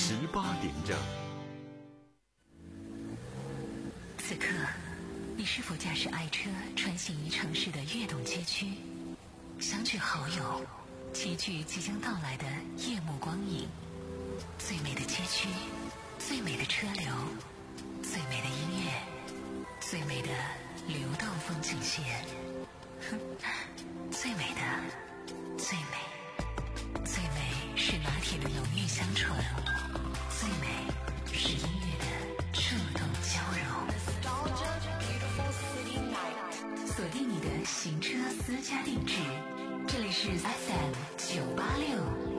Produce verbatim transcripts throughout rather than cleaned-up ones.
十八点整。 此刻，你是否驾驶爱车穿行于城市的跃动街区，相聚好友，齐聚即将到来的夜幕光影？最美的街区，最美的车流，最美的音乐，最美的流动风景线。哼，最美的，最美，最美是拿铁的浓郁香醇，最美是音乐的触动交融。锁定你的行车私家定制，这里是 F M 九八六。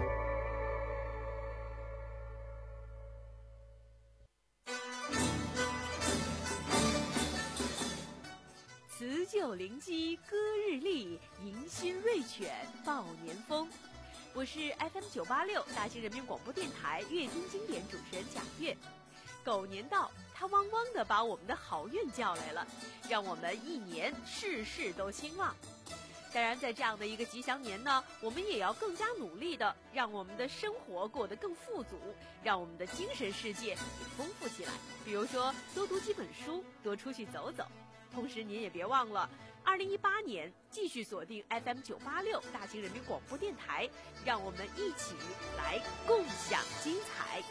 辞旧临机歌日丽，迎新瑞犬报年风。我是 F M 九八六大兴人民广播电台乐听经典主持人贾月。狗年到，它汪汪地把我们的好运叫来了，让我们一年事事都兴旺。当然，在这样的一个吉祥年呢，我们也要更加努力的让我们的生活过得更富足，让我们的精神世界也丰富起来。比如说，多读几本书，多出去走走。同时，您也别忘了，二零一八年继续锁定 F M 九八六大兴人民广播电台，让我们一起来共享精彩。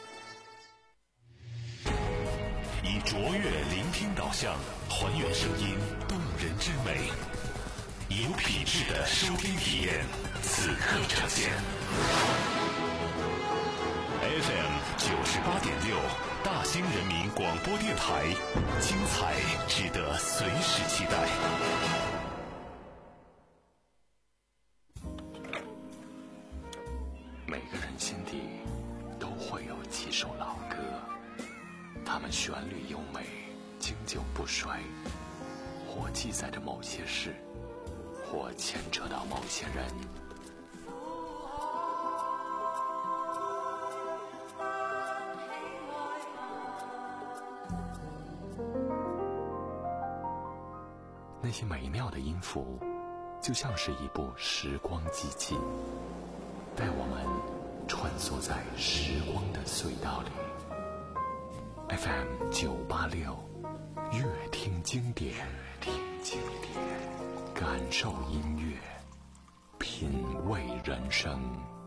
以卓越聆听导向，还原声音动人之美，有品质的收听体验，此刻呈现。F M 九十八点六，大兴人民广播电台，精彩值得随时期待。 每个人心底都会有几首老歌，它们旋律优美，经久不衰，或记载着某些事，或牵扯到某些人。那些美妙的音符，就像是一部时光机器，带我们穿梭在时光的隧道里。F M 九八六，乐听经典，乐听经典，感受音乐，品味人生。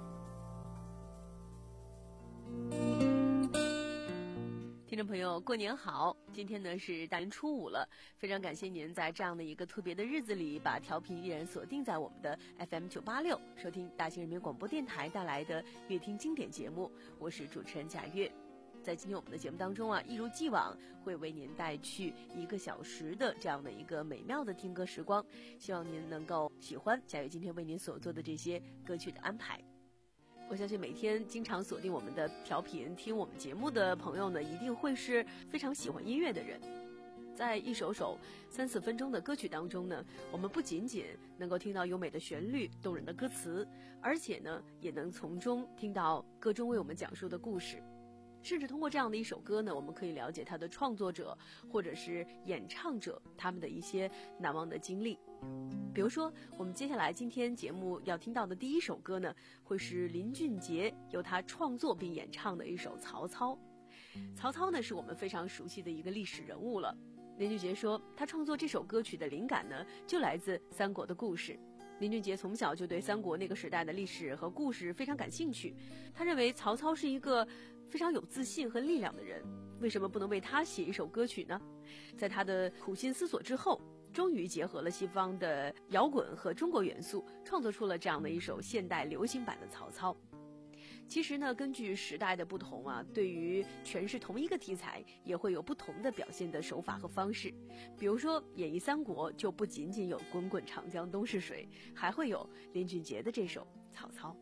听众朋友，过年好！今天呢是大年初五了，非常感谢您在这样的一个特别的日子里，把调频依然锁定在我们的 F M 九八六，收听大兴人民广播电台带来的乐听经典节目。我是主持人贾月。在今天我们的节目当中啊，一如既往会为您带去一个小时的这样的一个美妙的听歌时光，希望您能够喜欢贾月今天为您所做的这些歌曲的安排。我相信每天经常锁定我们的调频听我们节目的朋友呢，一定会是非常喜欢音乐的人。在一首首三四分钟的歌曲当中呢，我们不仅仅能够听到优美的旋律、动人的歌词，而且呢也能从中听到歌中为我们讲述的故事。甚至通过这样的一首歌呢，我们可以了解它的创作者或者是演唱者他们的一些难忘的经历。比如说，我们接下来今天节目要听到的第一首歌呢，会是林俊杰由他创作并演唱的一首《曹操》。曹操呢，是我们非常熟悉的一个历史人物了。林俊杰说，他创作这首歌曲的灵感呢，就来自三国的故事。林俊杰从小就对三国那个时代的历史和故事非常感兴趣，他认为曹操是一个非常有自信和力量的人，为什么不能为他写一首歌曲呢？在他的苦心思索之后，终于结合了西方的摇滚和中国元素，创作出了这样的一首现代流行版的曹操。其实呢，根据时代的不同啊，对于诠释同一个题材也会有不同的表现的手法和方式。比如说演绎三国就不仅仅有滚滚长江东逝水，还会有林俊杰的这首曹操。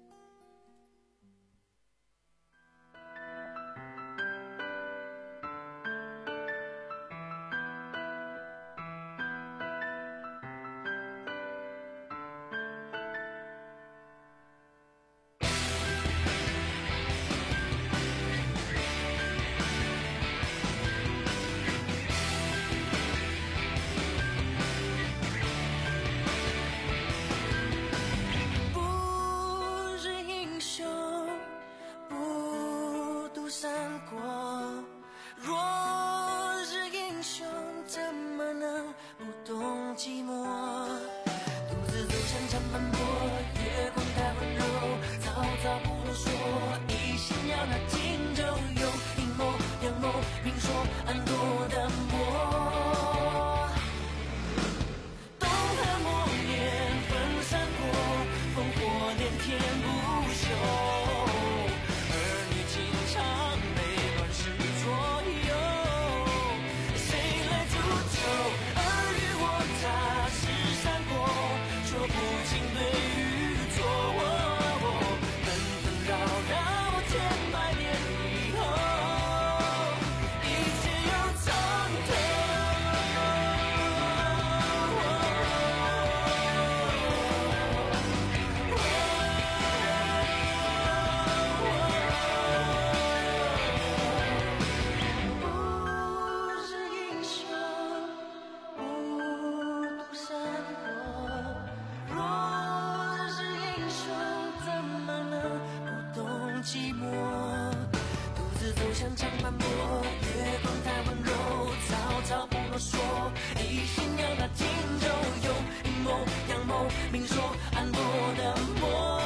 不寂寞，独自走向长坂坡，月光太温柔，草草不啰嗦，一心要那荆州，有阴谋阳谋，明说暗夺的魔。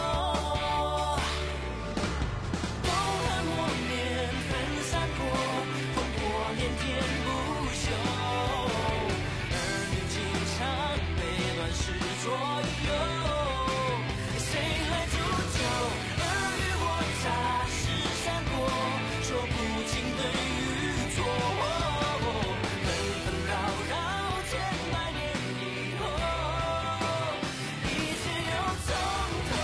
风寒磨面，分散过，烽火连天不休，儿女情长被乱世左右。谁来煮酒？尔虞我诈是闪过，说不尽的愚错，纷纷扰扰千百年以后，一切又从头。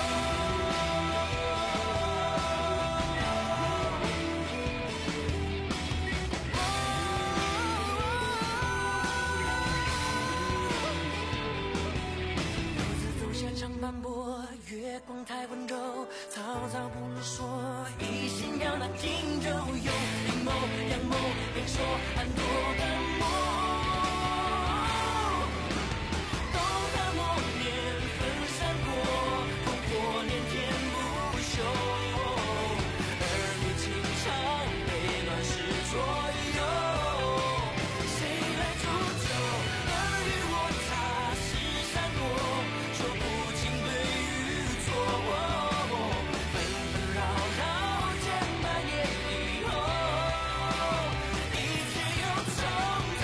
独自走下长坂坡，月光太温柔，草草不啰嗦，一心要那荆州，有阴谋阳谋，明说暗夺的魔。风寒磨面，分散过，烽火连天不休，儿女情长被乱世左右。谁来煮酒？尔虞我诈是闪过，说不尽对与错，纷纷扰扰千百年以后，一切又从头。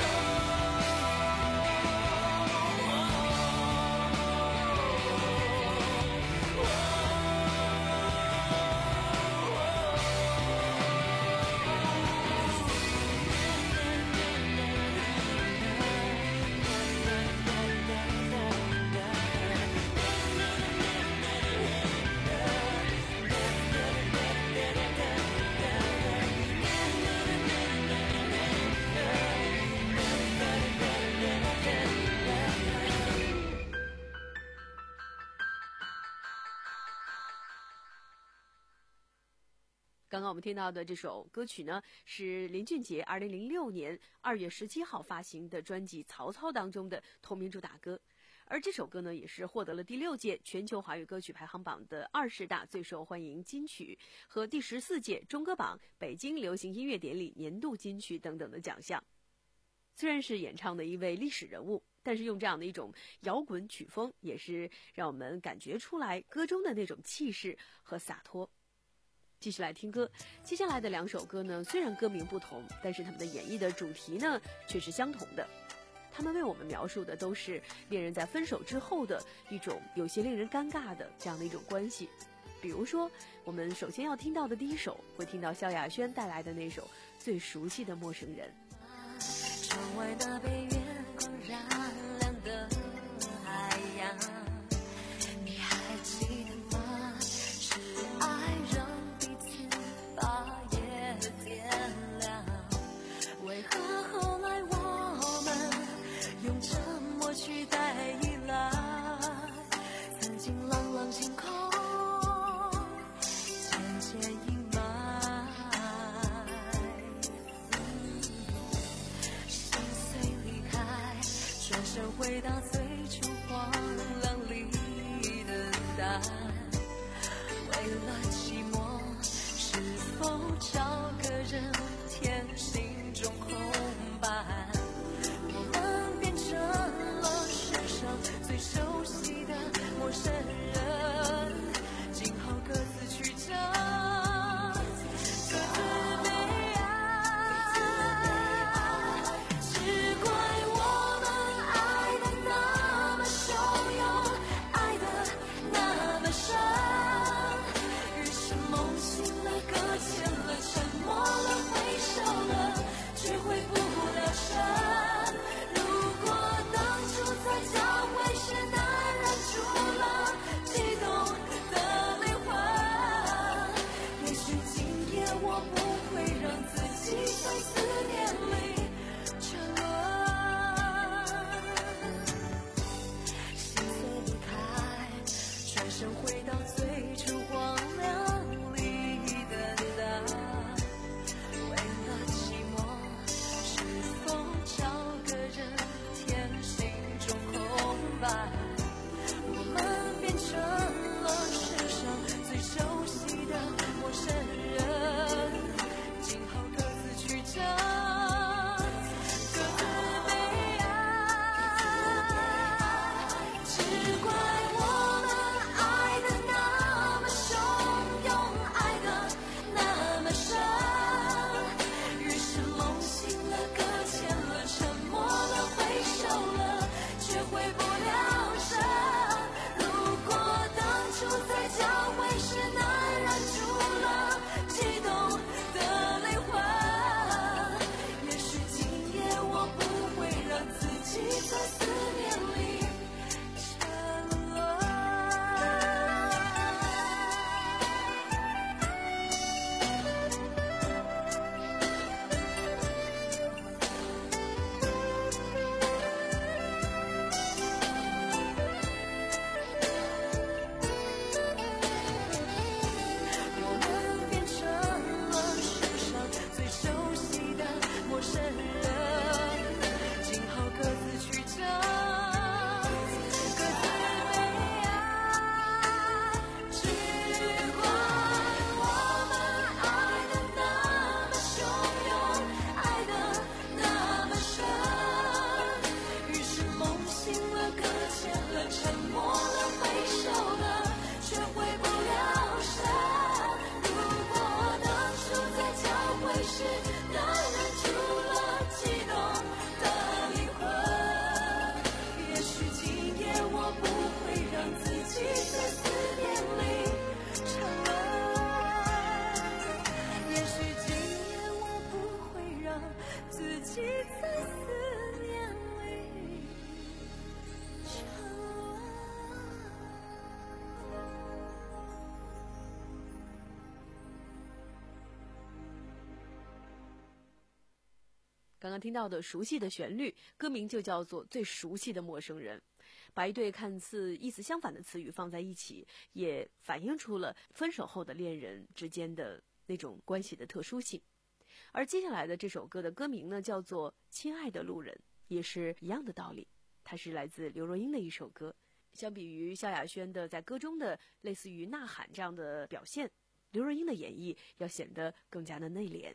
刚刚我们听到的这首歌曲呢，是林俊杰二零零六年二月十七号发行的专辑《曹操》当中的同名主打歌。而这首歌呢，也是获得了第六届全球华语歌曲排行榜的二十大最受欢迎金曲和第十四届中歌榜北京流行音乐典礼年度金曲等等的奖项。虽然是演唱的一位历史人物，但是用这样的一种摇滚曲风，也是让我们感觉出来歌中的那种气势和洒脱。继续来听歌，接下来的两首歌呢，虽然歌名不同，但是他们的演绎的主题呢却是相同的。他们为我们描述的都是恋人在分手之后的一种有些令人尴尬的这样的一种关系。比如说，我们首先要听到的第一首，会听到萧亚轩带来的那首最熟悉的陌生人。 窗外那被月光染亮的海洋，你还记得吗？是爱让彼此把夜点亮，为何后来我们用沉默取代依赖？曾经朗朗晴空渐渐阴霾，心碎离开，转身回到最初荒凉里等待。为了寂寞，是否找个人填心中空白？我们变成了世上最熟悉的陌生人，今后各自去找各自悲哀。只怪我们爱的那么汹涌，爱的那么深，日深梦醒了，搁浅了，沉默了，回首了。 刚刚听到的熟悉的旋律，歌名就叫做《最熟悉的陌生人》。把一对看似意思相反的词语放在一起，也反映出了分手后的恋人之间的那种关系的特殊性。而接下来的这首歌的歌名呢，叫做《亲爱的路人》，也是一样的道理。它是来自刘若英的一首歌。相比于萧亚轩的在歌中的类似于呐喊这样的表现，刘若英的演绎要显得更加的内敛。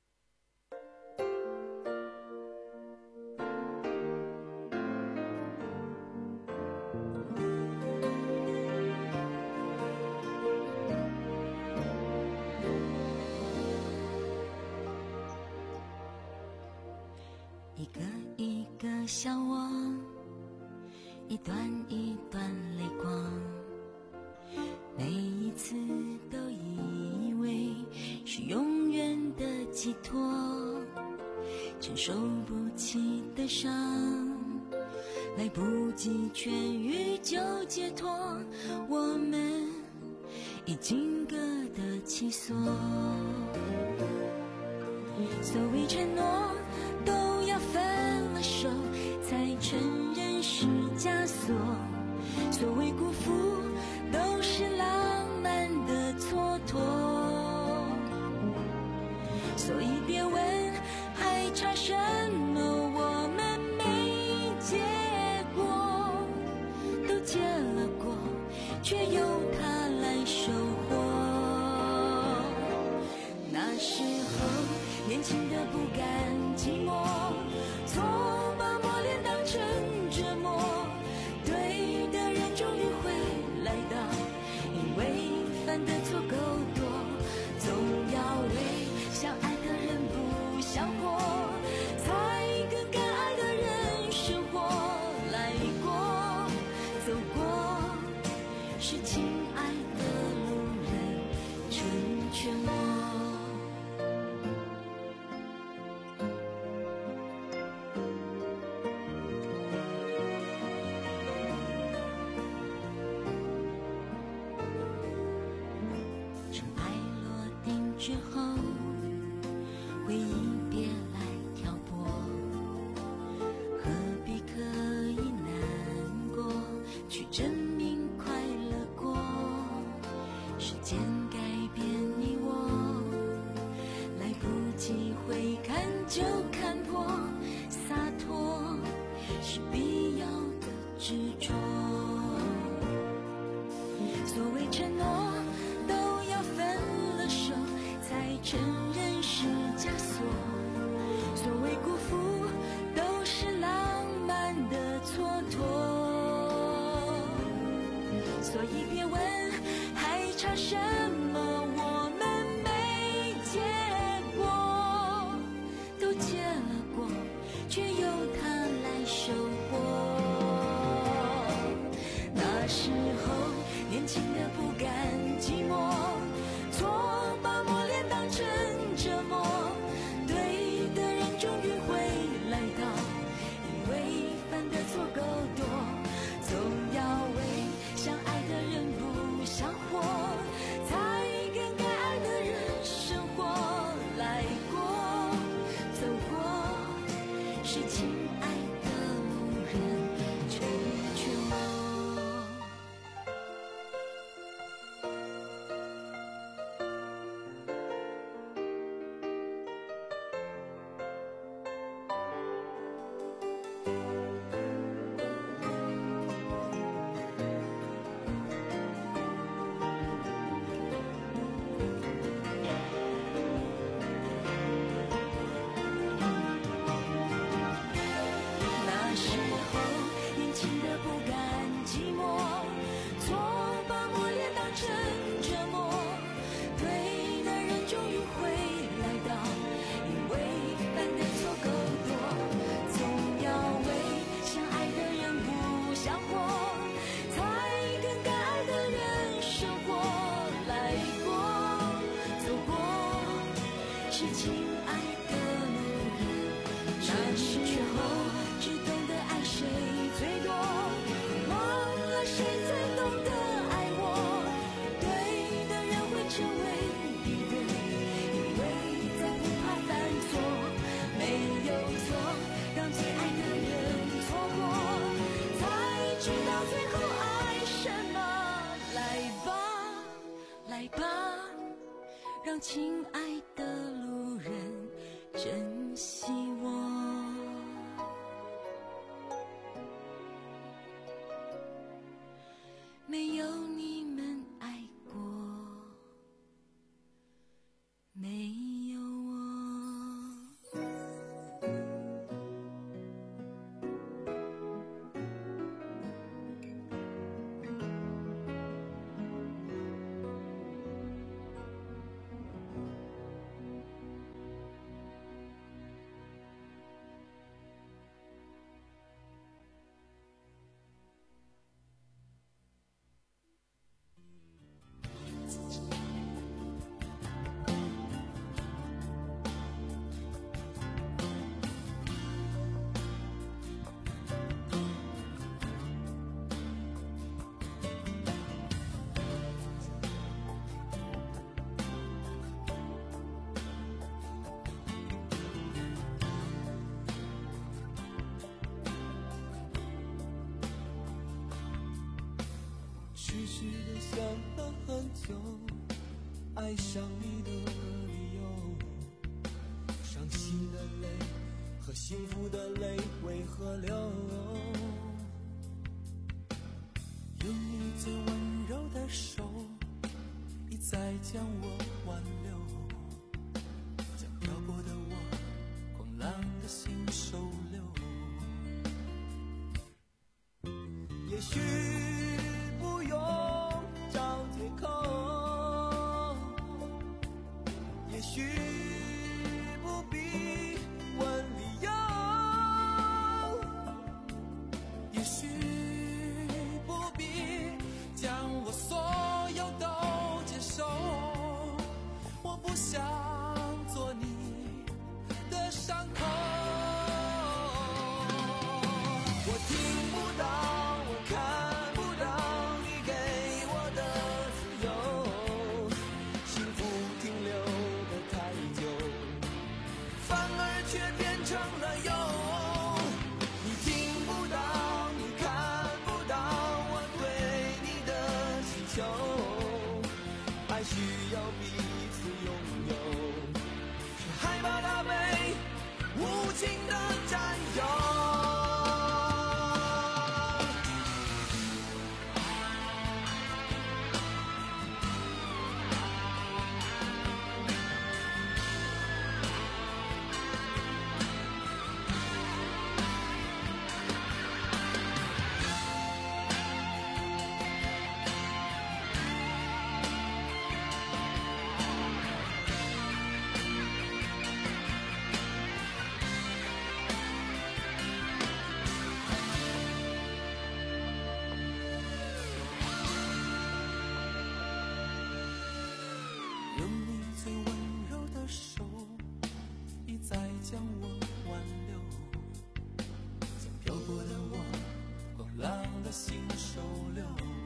一个一个小我，一段一段泪光，每一次都以为是永远的寄托，承受不起的伤，来不及痊愈就解脱，我们已经各得其所。所谓承诺都要分了手才承认是枷锁，所谓辜负都是浪漫的蹉跎，所以别问还差什么，我们没结果，都结了果，却由他来收获。那时候年轻的不甘寂寞，错把磨练当成折磨，对的人终于会来到，因为犯的错够多，总要为相爱的人不想活，才跟该爱的人生活来过，走过是亲爱的路人成全我。之后回忆别来挑拨，何必刻意难过，去证明快乐过，时间改变你我，来不及回看就看破，洒脱是必要的执着。所谓承诺都要分了手才承认是枷锁，所谓辜负都是浪漫的蹉跎，所以别问还差什么，我们没结果，都结了果，却由他来收获。那时候年轻的不甘寂寞，错把磨练当成折磨，对的人终于会来到，因为犯的错够多，总要为相爱的人不想活，才跟该爱的人生活来过，走过是亲爱的路人成全我。成为一对，因为在不怕犯错，没有错。 惜我。没有你们爱过，没有我。 痴痴地想了很久，爱上你的理由，伤心的泪和幸福的泪为何流？有你最温柔的手，一再将我挽留，将漂泊的我，狂浪的心收留。也许不用找借口，也许不必问理由，也许不必将我所有都接受。我不想做你的伤口，我听不到，我看不到你给我的自由，幸福停留的太久，反而却变成了忧。你听不到，你看不到我对你的祈求，爱需要彼此拥有，却害怕它被无情的占有。有你最温柔的手，一再将我挽留，将漂泊的我，狂浪的心收留。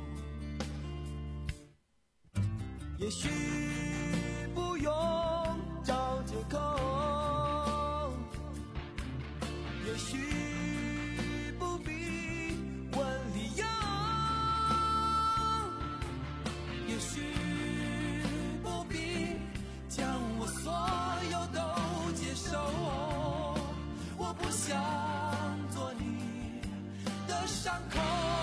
也许不用找借口，也许不必问理由，也许不必将我所有都接受。我不想做你的伤口，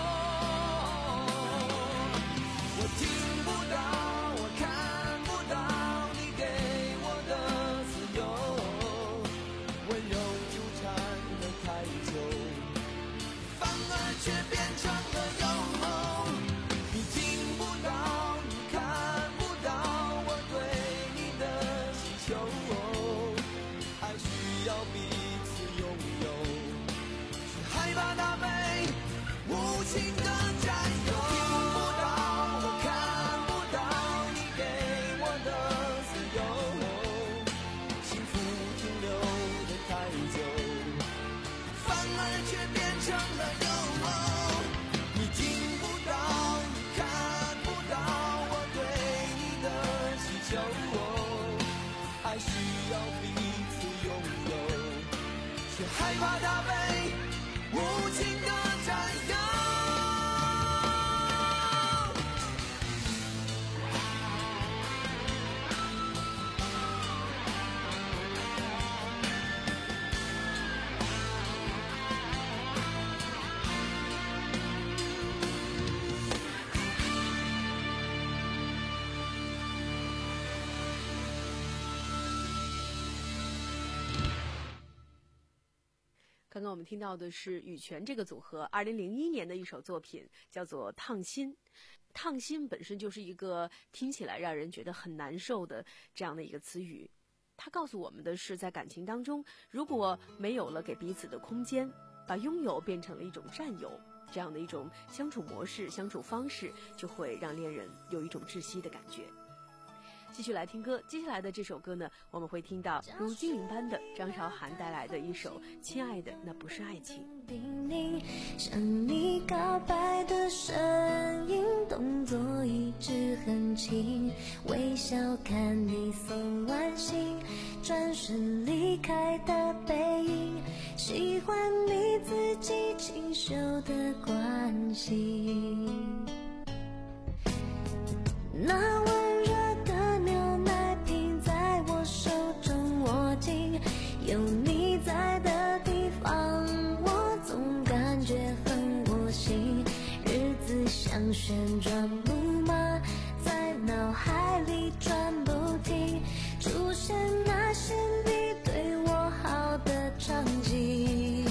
我听不到，我看不到你给我的自由，温柔纠缠的太久，反而却变成了忧。你听不到，你看不到我对你的祈求，爱需要彼此拥有，却害怕它被无情的占有。听不到，我看不到你给我的自由，幸福停留的太久，反而却变成了忧。你听不到，你看不到我对你的祈求，爱需要彼此拥有，却害怕它被无情的占有。 刚刚我们听到的是羽泉这个组合二零零一年的一首作品，叫做《烫心》。烫心本身就是一个听起来让人觉得很难受的这样的一个词语，它告诉我们的是，在感情当中，如果没有了给彼此的空间，把拥有变成了一种占有，这样的一种相处模式、相处方式，就会让恋人有一种窒息的感觉。继续来听歌，接下来的这首歌呢，我们会听到如精灵般的张韶涵带来的一首《亲爱的那不是爱情》。 向你告白的声音，动作一直很轻，微笑看你送完信，转身离开的背影，喜欢你自己清秀的关心。那温热的牛奶瓶在我手中握紧，有你在的地方我总感觉很窝心，日子像旋转木马在脑海里转不停，出现那些你对我好的场景。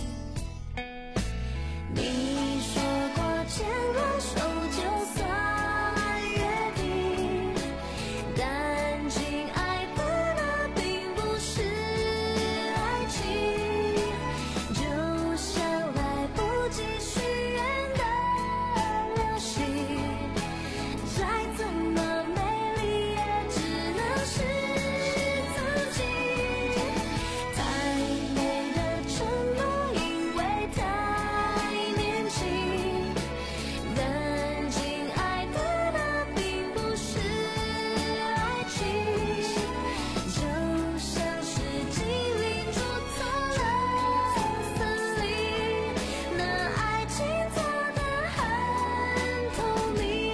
你说过牵个手就算约定，但亲爱的那并不是爱情，就像来不及许愿的流星，再怎么美丽也只能是自己。太美的承诺因为太年轻，但亲爱的那并不是爱情，就像是精灵住错了森林，那爱情做得很透明。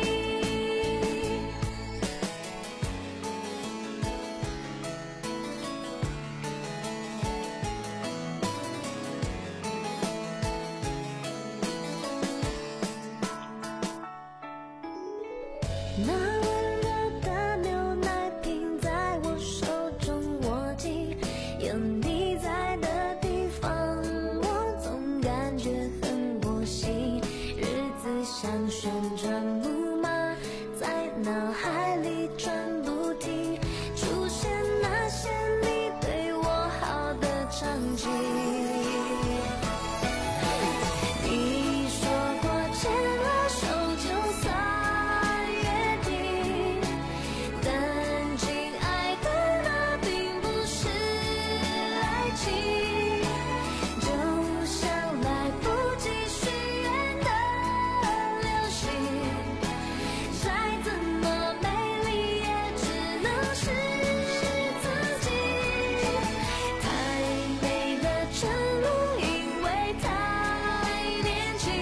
那温热的牛奶瓶在我手中握紧，有你在的地方我总感觉很窝心，日子像旋转木马在脑海里转不停，出现那些你对我好的场景。你说过牵了手就算约定，但亲爱的那并不是爱情，就像来不及许愿的流星，再怎么美丽也只能是自己。太美的承诺因为太年轻，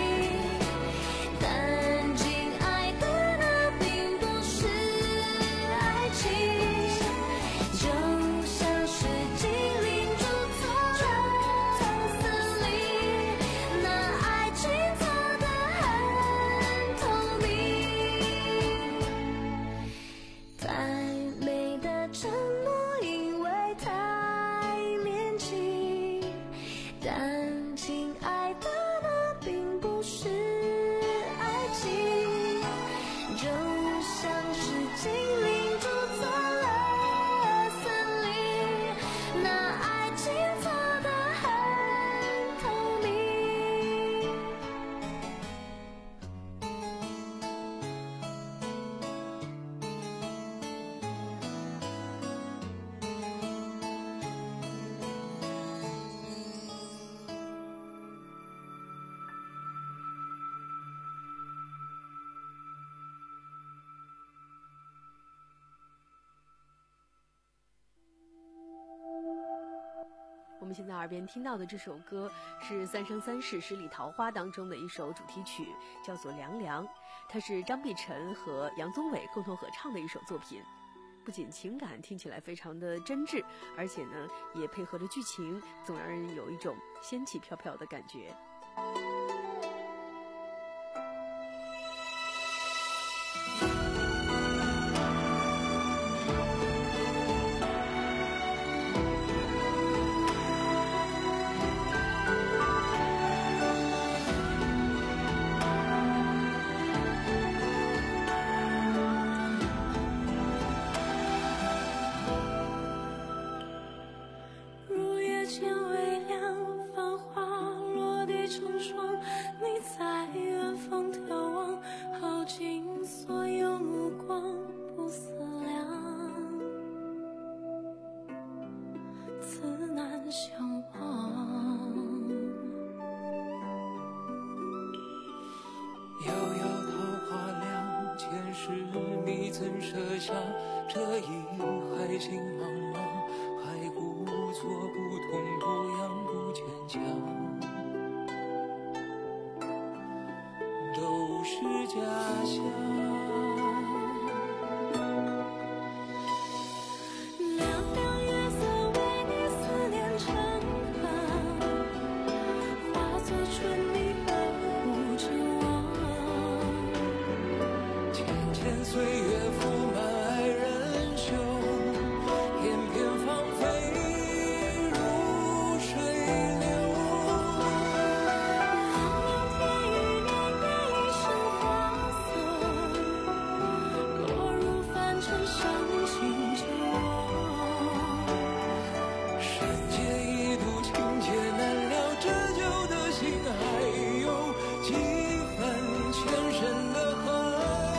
但亲爱的那并不是爱情，就像是精灵住错了森林，那爱情做得很透明。太美的承诺因为太年轻，但亲爱的那并不是爱情，就像是精灵住错了森林，那爱情做得很透明。 我们现在耳边听到的这首歌是《三生三世十里桃花》当中的一首主题曲，叫做《凉凉》，它是张碧晨和杨宗纬共同合唱的一首作品。不仅情感听起来非常的真挚，而且呢也配合着剧情，总让人有一种仙气飘飘的感觉。 此难相忘。 遥遥桃花凉，前世你怎设想？这一海心茫茫，还故作不痛不痒不坚强，都是假象。岁月覆满爱人袖，片片芳菲如水流。 茫茫天与年月，一生花色，落入凡尘，伤心着我。 人间一度情劫难料，折旧的心还有几分前生的恨。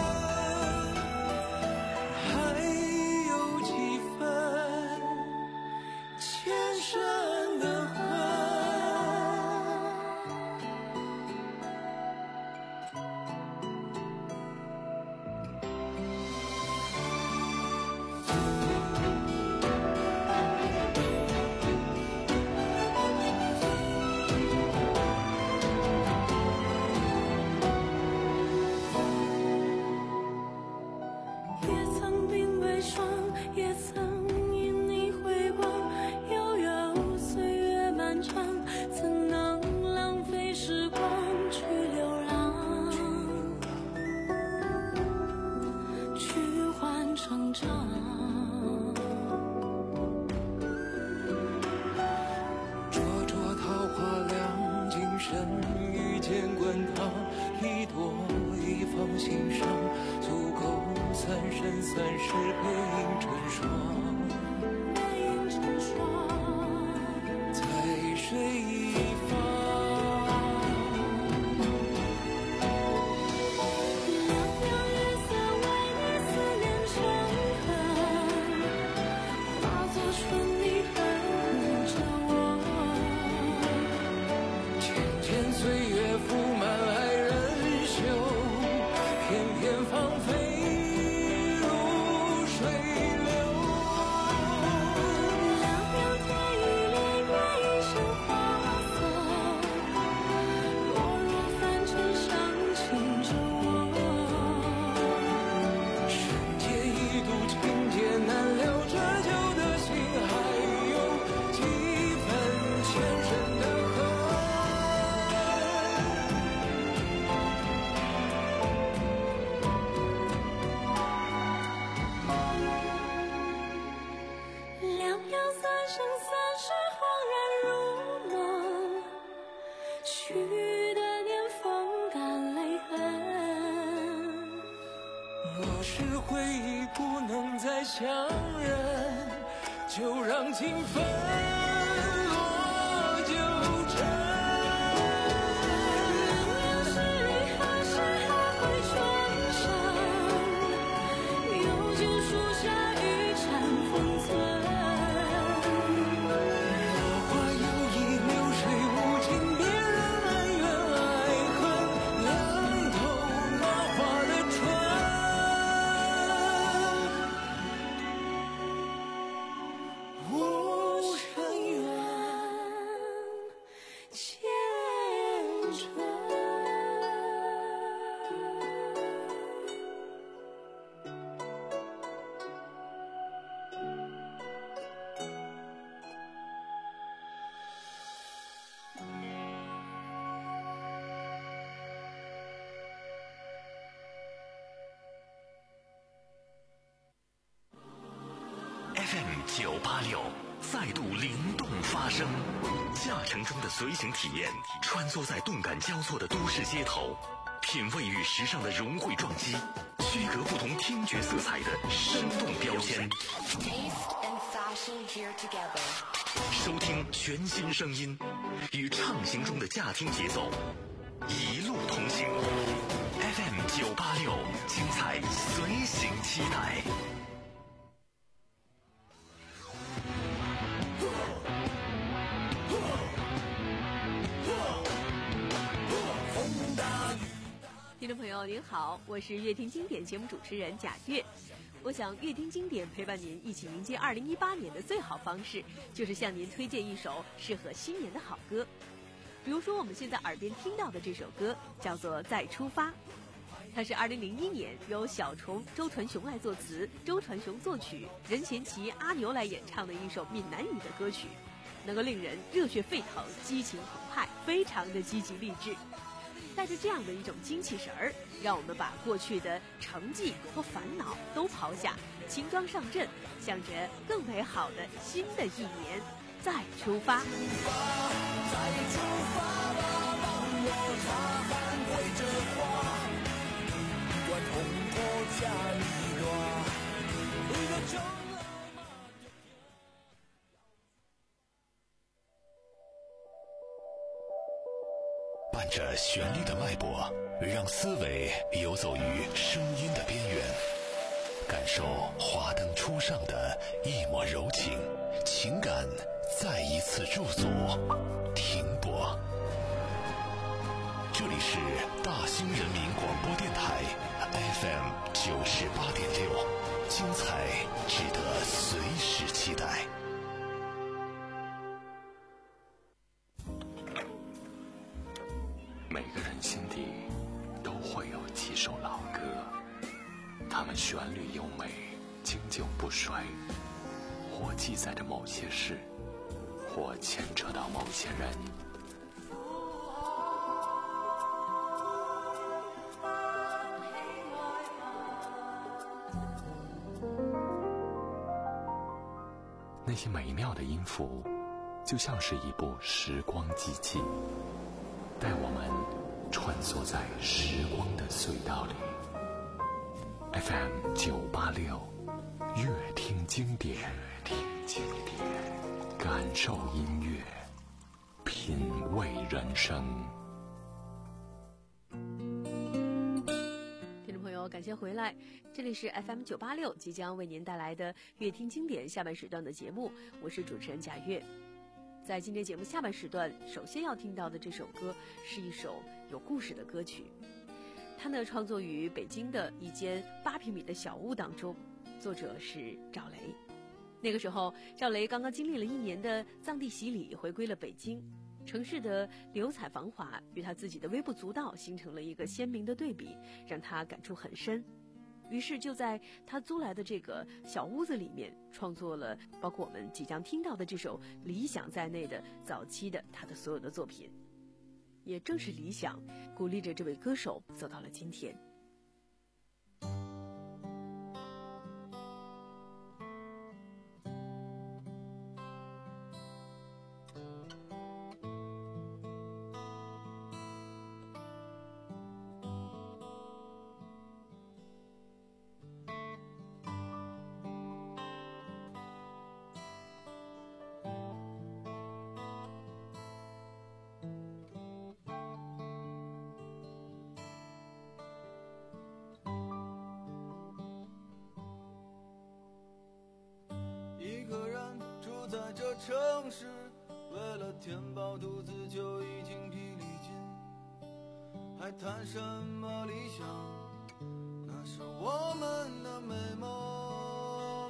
若是回忆不能再相认，就让情分落九尘。 要是你何时还会重上，有酒树下一盏封存。 落花有意，流水无情，别让恩怨爱恨凉透那花的春。无声远前尘。 F M 九八六再度灵动发声，驾乘中的随行体验，穿梭在动感交错的都市街头，品味与时尚的融汇撞击，区隔不同听觉色彩的生动标签。 Taste and fashion here together. 收听全新声音，与畅行中的驾听节奏，一路同行。F M 九八六，精彩随行期待。 听众朋友您好，我是乐听经典节目主持人贾月。我想乐听经典陪伴您一起迎接二零一八年的最好方式，就是向您推荐一首适合新年的好歌。比如说我们现在耳边听到的这首歌叫做《再出发》，它是二零零一年由小虫周传雄来作词，周传雄作曲，任贤齐、阿牛来演唱的一首闽南语的歌曲，能够令人热血沸腾、激情澎湃，非常的积极励志。带着这样的一种精气神儿，让我们把过去的成绩和烦恼都抛下，轻装上阵，向着更美好的新的一年再出发。 再出发吧，让我擦汗挥着花，管红火加里多，一个就伴着旋律的脉搏，让思维游走于声音的边缘，感受华灯初上的一抹柔情，情感再一次驻足停泊。这里是大兴人民广播电台 F M 九十八点六，精彩值得随时期待。 每个人心底都会有几首老歌，它们旋律优美，经久不衰，或记载着某些事，或牵扯到某些人。那些美妙的音符，就像是一部时光机器，带我们穿梭在时光的隧道里。 F M 九八六，乐听经典，听经典，感受音乐，品味人生。 听众朋友，感谢回来，这里是 F M 九八六即将为您带来的乐听经典下半时段的节目，我是主持人贾月。在今天节目下半时段，首先要听到的这首歌是一首有故事的歌曲，它呢创作于北京的一间八平米的小屋当中，作者是赵雷。那个时候，赵雷刚刚经历了一年的藏地洗礼，回归了北京，城市的流彩繁华与他自己的微不足道形成了一个鲜明的对比，让他感触很深。于是就在他租来的这个小屋子里面，创作了包括我们即将听到的这首《理想》在内的早期的他的所有的作品。也正是理想鼓励着这位歌手走到了今天。 在这城市，为了填饱肚子就已经疲力尽，还谈什么理想？那是我们的美梦。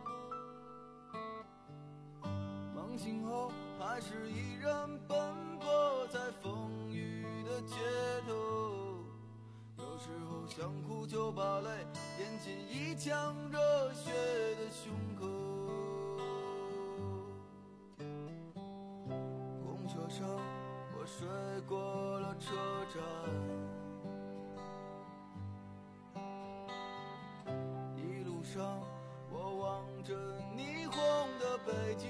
梦醒后还是依然奔波在风雨的街头，有时候想哭就把泪咽进一腔热血的胸口。车上我睡过了车站，一路上我望着霓虹的北京，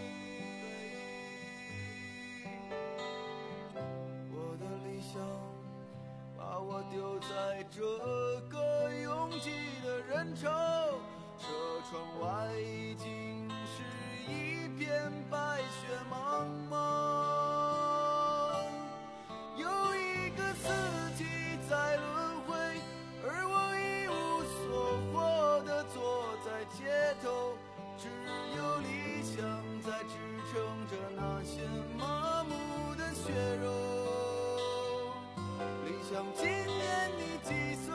我的理想把我丢在这个拥挤的人潮，车窗外已经是一片白雪茫茫。在轮回，而我一无所获地坐在街头，只有理想在支撑着那些麻木的血肉。理想今年你几岁？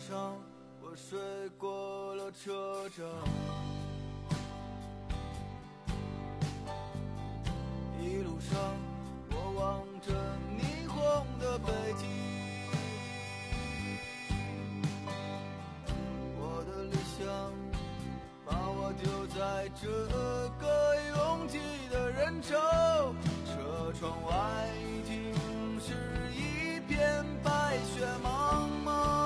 上我睡过了车站，一路上我望着霓虹的北京，我的理想把我丢在这个拥挤的人潮，车窗外已经是一片白雪茫茫。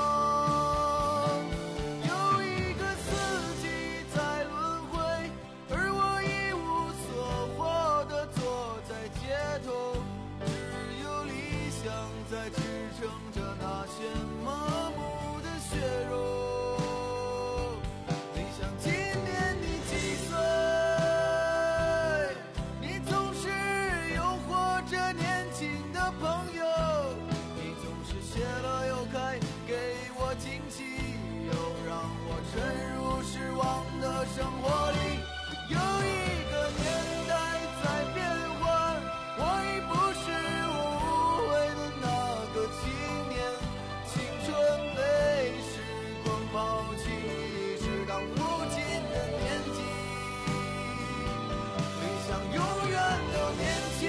在支撑着那些麻木的血肉。你想今年你几岁？你总是诱惑着年轻的朋友，你总是谢了又开，给我惊喜，又让我沉入失望的生活里。有一个年代在变换，我已不是我误会的那个青年，青春被时光抛弃，是当父亲的年纪，理想永远都年轻。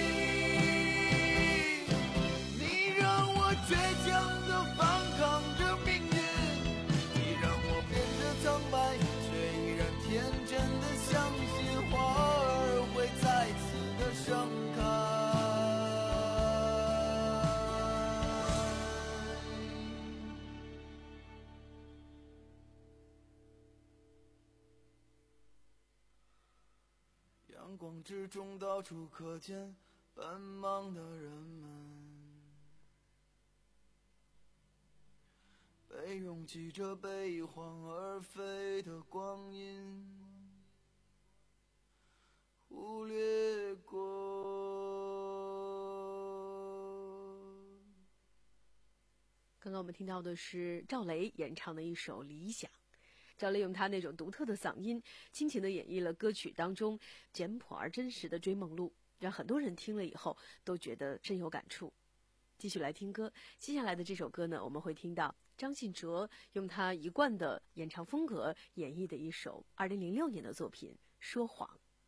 你让我倔强地反抗着命运，你让我变得苍白，却依然天真地相信花儿会再次的盛开。阳光之中到处可见奔忙的人们，被拥挤着被晃而飞的光阴忽略过。 刚刚我们听到的是赵雷演唱的一首《理想》。赵雷用他那种独特的嗓音，倾情地演绎了歌曲当中简朴而真实的追梦路，让很多人听了以后都觉得深有感触。继续来听歌，接下来的这首歌呢，我们会听到张信哲用他一贯的演唱风格演绎的一首二零零六年的作品《说谎》。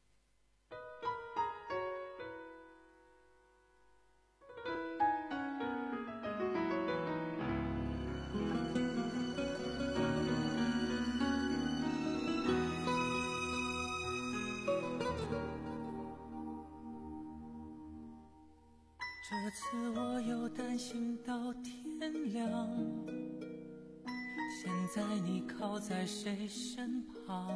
这次我又担心到天亮，现在你靠在谁身旁？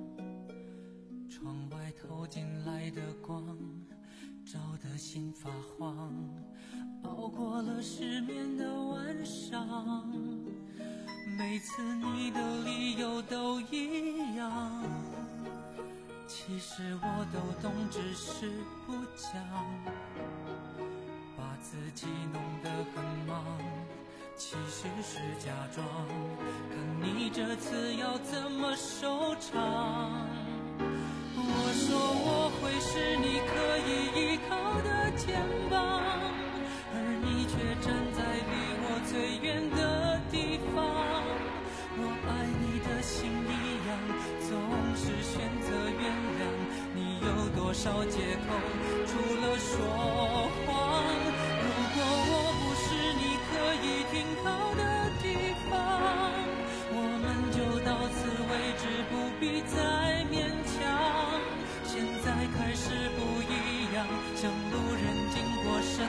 窗外透进来的光，照得心发慌，熬过了失眠的晚上。每次你的理由都一样，其实我都懂，只是不讲，把自己弄得很忙，其实是假装，看你这次要怎么收场。我说我会是你可以依靠的肩膀，而你却站在离我最远的地方。我爱你的心一样，总是选择原谅，你有多少借口，除了说谎。如果我不是你可以停靠的地方，我们就到此为止，不必再勉强。现在开始不一样，像路人经过山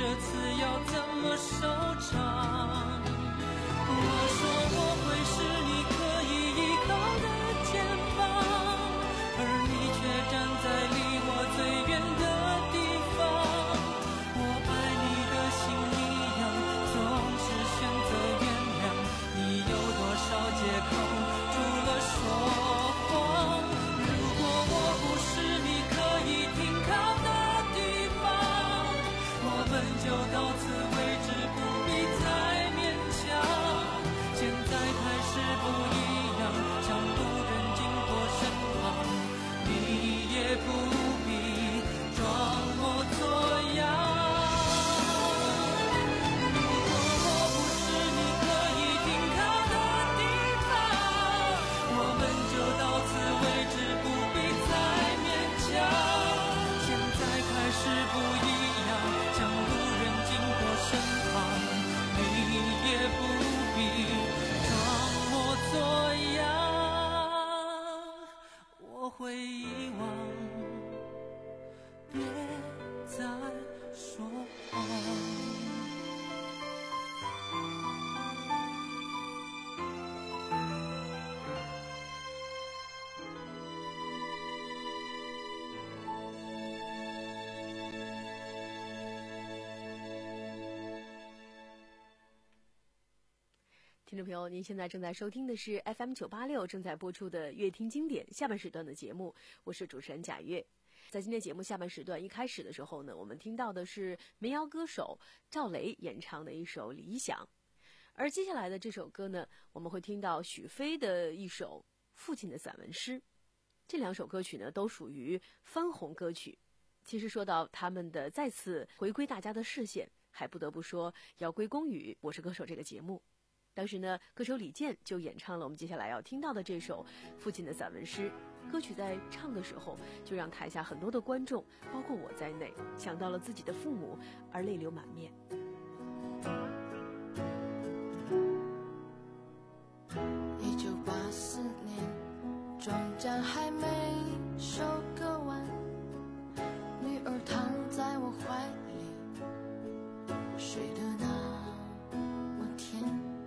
这次要怎么收场？我说我会是你可以依靠的肩膀，而你却站在离我最远的地方。我爱你的心一样，总是选择原谅。你有多少借口，除了说谎？如果我不是你可以停靠的地方，我们就到此为止，不必再勉强。现在开始不一样，像路人经过身旁，你也不必装模作样。如果我不是你可以停靠的地方，我们就到此为止，不必再勉强。现在开始不一样，像路人经过身旁，你也不必装模作样。我会遗忘，别再说谎。 听众朋友，您现在正在收听的是 F M 九八六正在播出的乐听经典下半时段的节目，我是主持人贾月。在今天节目下半时段一开始的时候呢，我们听到的是民谣歌手赵雷演唱的一首《理想》，而接下来的这首歌呢，我们会听到许飞的一首《父亲的散文诗》。这两首歌曲呢，都属于翻红歌曲。其实说到他们的再次回归大家的视线，还不得不说要归功于《我是歌手》这个节目。当时呢，歌手李健就演唱了我们接下来要听到的这首《父亲的散文诗》。歌曲在唱的时候，就让台下很多的观众，包括我在内，想到了自己的父母，而泪流满面。 一九八四年，庄稼还没收割完，女儿躺在我怀里，睡得那么甜。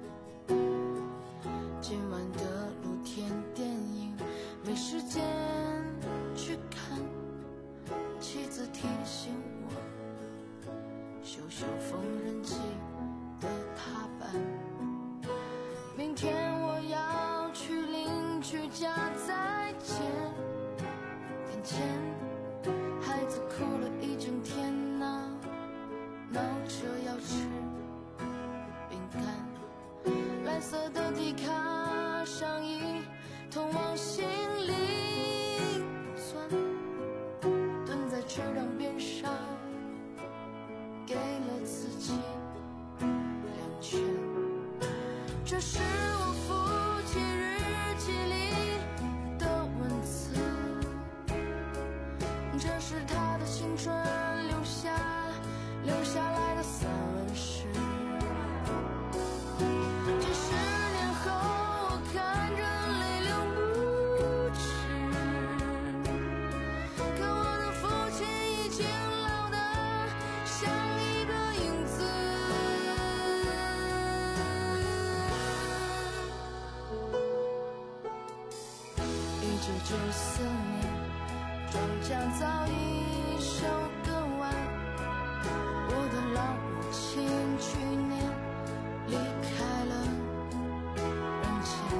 今晚的露天电影没时间去看，妻子提醒我修修缝纫机的踏板，明天我要去邻居家再见。眼前孩子哭了一整天呐、啊，闹着要吃饼干，蓝色的迪卡上衣通往心里钻，蹲在池塘边上给了自己两拳。这是我父亲日记里的文字，这是他的青春留下留下来的散文诗。几十年后我看着泪流不止，可我的父亲已经老得像一个影子。一九九四年，庄稼早已收割完，我的老母亲去年离开了人间。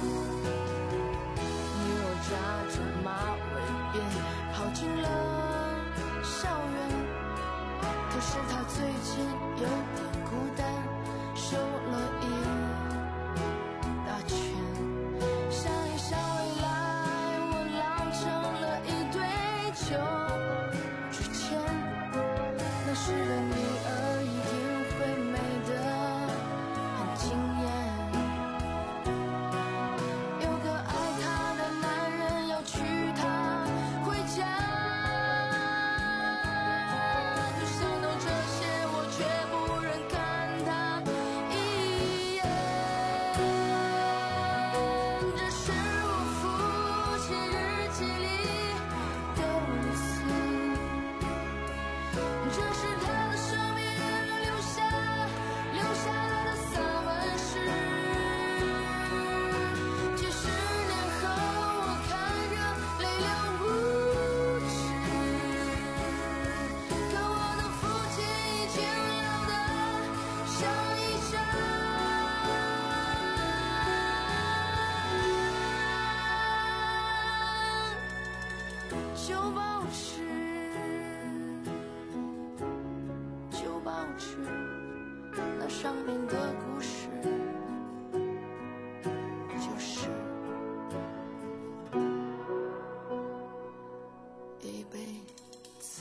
女儿扎着马尾辫跑进了校园，可是她最近有点孤单，瘦了一大圈。下一校以来，我老成了一堆旧纸钱，那时的女儿一定会美得很惊艳。有个爱她的男人要娶她回家，可想到这些，我却不忍看她一持，就保持那上面的故事，就是一辈子。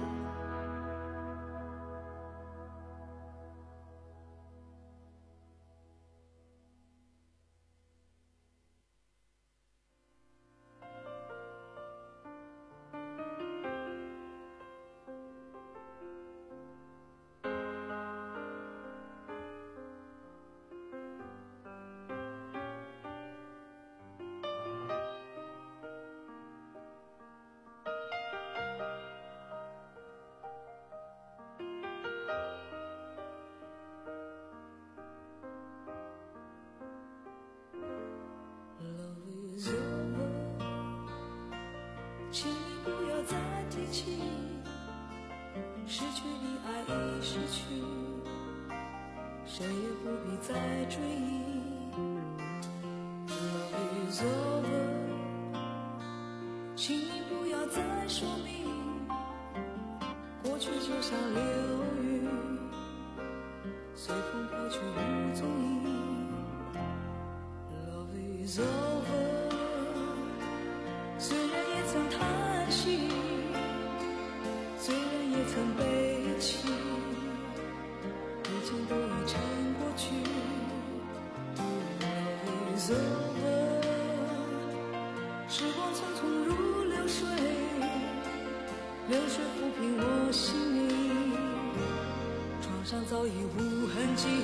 请你不要再提起，失去的爱已失去，谁也不必再追忆。Love is over， 请你不要再说明，过去就像流云，随风飘去无踪影。Love is over，虽然也曾叹息，虽然也曾悲泣，已经都已成过去。Love is over， 时光匆匆如流水，流水抚平我心灵，创伤早已无痕迹。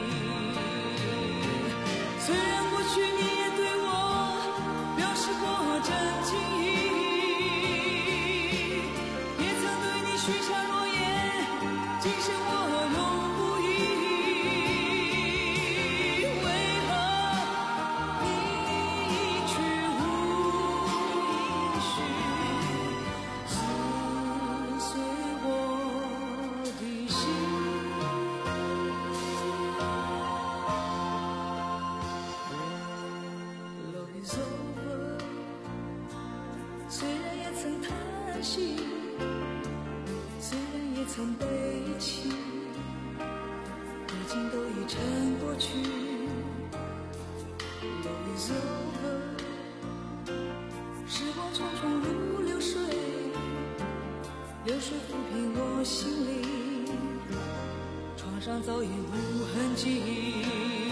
虽然过去你也对我表示过真情意，也曾对你许下诺言，今生我永不移。为何你去无音讯，撕碎我的心。Love is over， 虽然也曾叹息，虽然也曾悲泣，已经都已成过去。Love is over， 时光匆匆如流水，流水抚平我心灵，创伤早已无痕迹。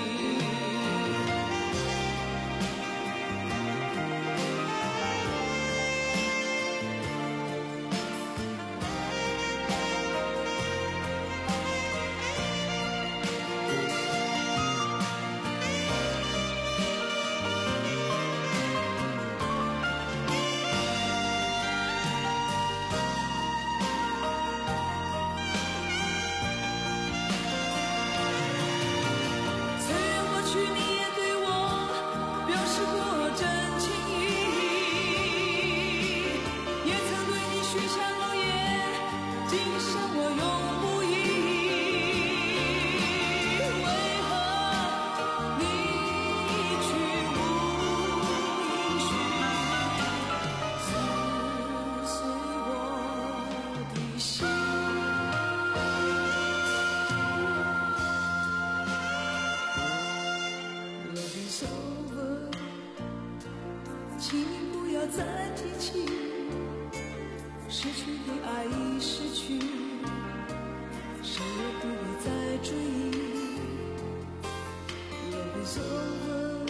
请你不要再提起，失去的爱已失去，谁也不必再追忆。Love is over，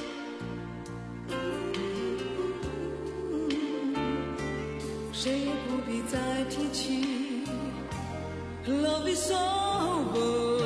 谁也不必再提起。Love is over。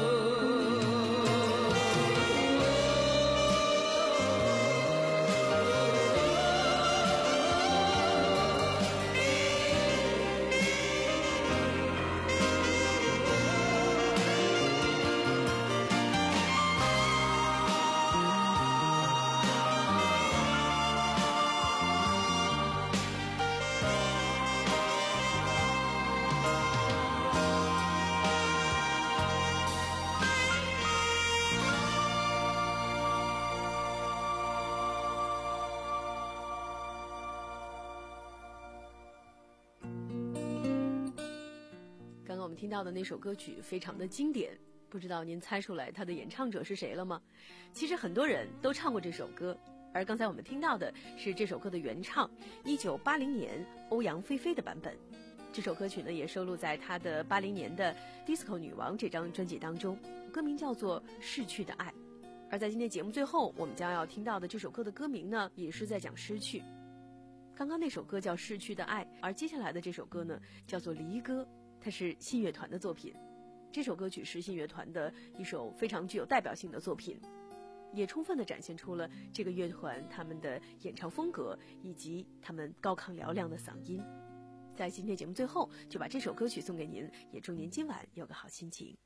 我们听到的那首歌曲非常的经典，不知道您猜出来它的演唱者是谁了吗？其实很多人都唱过这首歌，而刚才我们听到的是这首歌的原唱，一九八零年欧阳菲菲的版本。这首歌曲呢也收录在她的八零年的 Disco 女王这张专辑当中，歌名叫做《逝去的爱》。而在今天节目最后，我们将要听到的这首歌的歌名呢，也是在讲失去。刚刚那首歌叫《逝去的爱》，而接下来的这首歌呢叫做《离歌》，它是信乐团的作品。这首歌曲是信乐团的一首非常具有代表性的作品，也充分地展现出了这个乐团他们的演唱风格以及他们高亢嘹亮的嗓音。在今天节目最后，就把这首歌曲送给您，也祝您今晚有个好心情。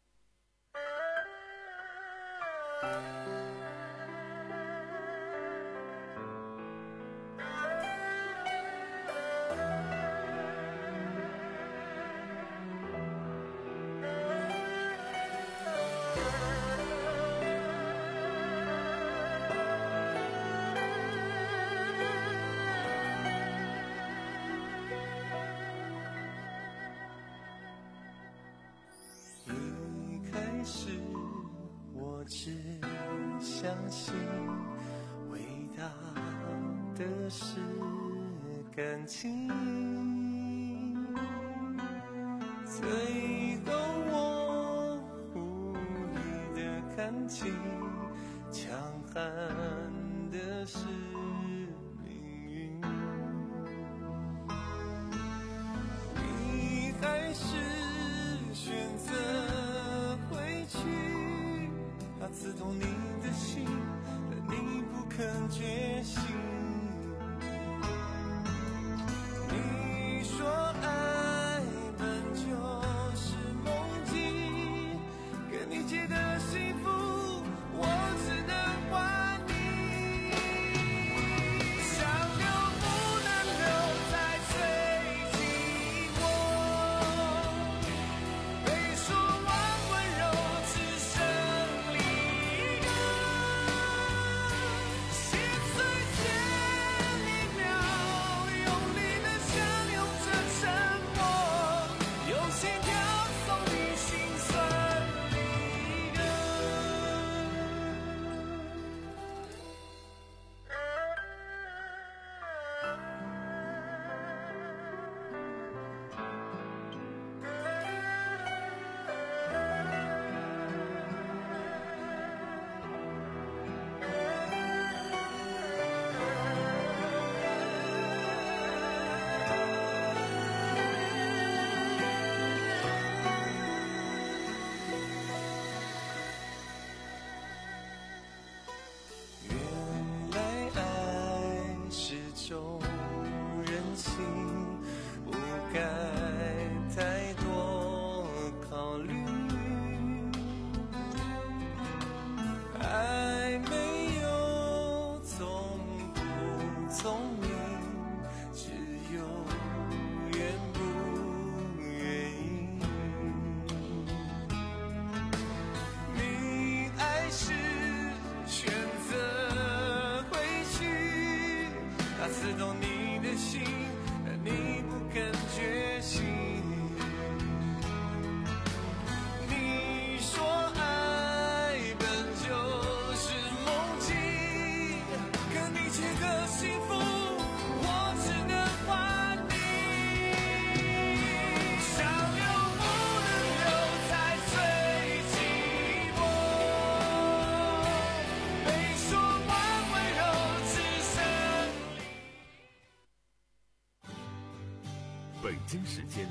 只相信伟大的是感情，最后我无意的看清，强悍的是命运。你还是选择回去，他刺痛你的心，但你不肯觉醒。你说爱本就是梦境，跟你借的幸福我只能还你。想留不能留，在最寂寞，被说完温柔只剩离歌。心碎前一秒，用力的相拥着沉默，用心跳送你心酸离歌。原来爱是种任性，不该太多考虑。爱没有聪不聪明，只有愿不愿意。你爱是选择回去，他刺痛你的心，但你不肯觉醒。